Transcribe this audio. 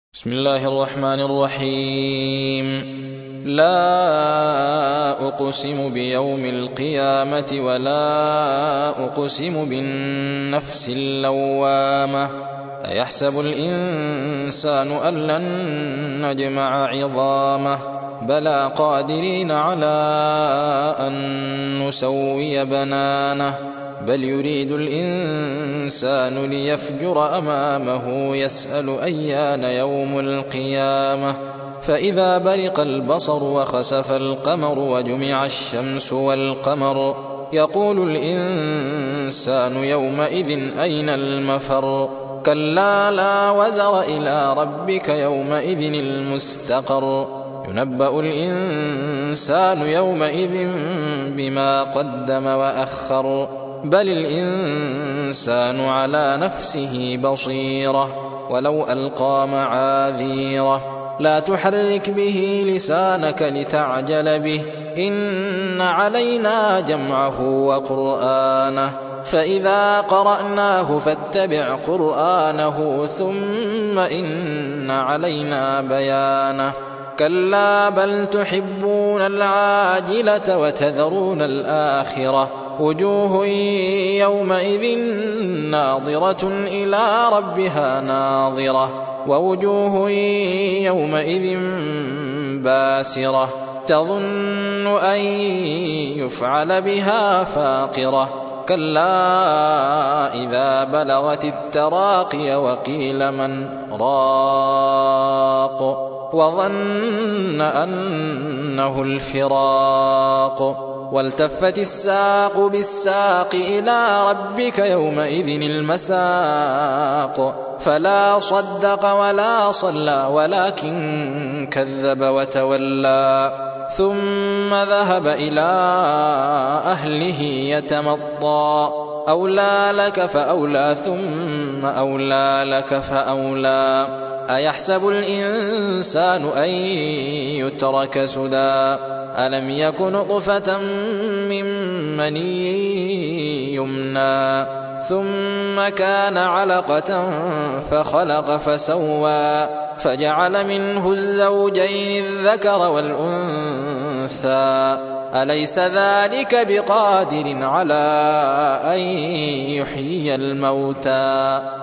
بسم الله الرحمن الرحيم. لا أقسم بيوم القيامة ولا أقسم بالنفس اللوامة. أيحسب الإنسان أن لن نجمع عظامه بلى قادرين على أن نسوي بنانه بل يريد الإنسان ليفجر أمامه يسأل أيان يوم القيامة. فإذا برق البصر وخسف القمر وجمع الشمس والقمر يقول الإنسان يومئذ أين المفر. كلا لا وزر إلى ربك يومئذ المستقر. ينبأ الإنسان يومئذ بما قدم وأخر بل الإنسان على نفسه بصيرة ولو ألقى معاذيره. لا تحرك به لسانك لتعجل به إن علينا جمعه وقرآنه فإذا قرأناه فاتبع قرآنه ثم إن علينا بيانه. كلا بل تحبون العاجلة وتذرون الآخرة وجوه يومئذ ناظرة إلى ربها ناظرة ووجوه يومئذ باسرة تظن أن يفعل بها فاقرة. كلا إذا بلغت التراقي وقيل من راق وظن أنه الفراق والتفت الساق بالساق إلى ربك يومئذ المساق. فلا صدق ولا صلى ولكن كذب وتولى ثم ذهب إلى أهله يتمطى. أولى لك فأولى ثم أولى لك فأولى. أيحسب الإنسان أن يترك سدى ألم يك نطفة من مني يمنى ثم كان علقة فخلق فسوى فجعل منه الزوجين الذكر والأنثى. أليس ذلك بقادر على أن يحيي الموتى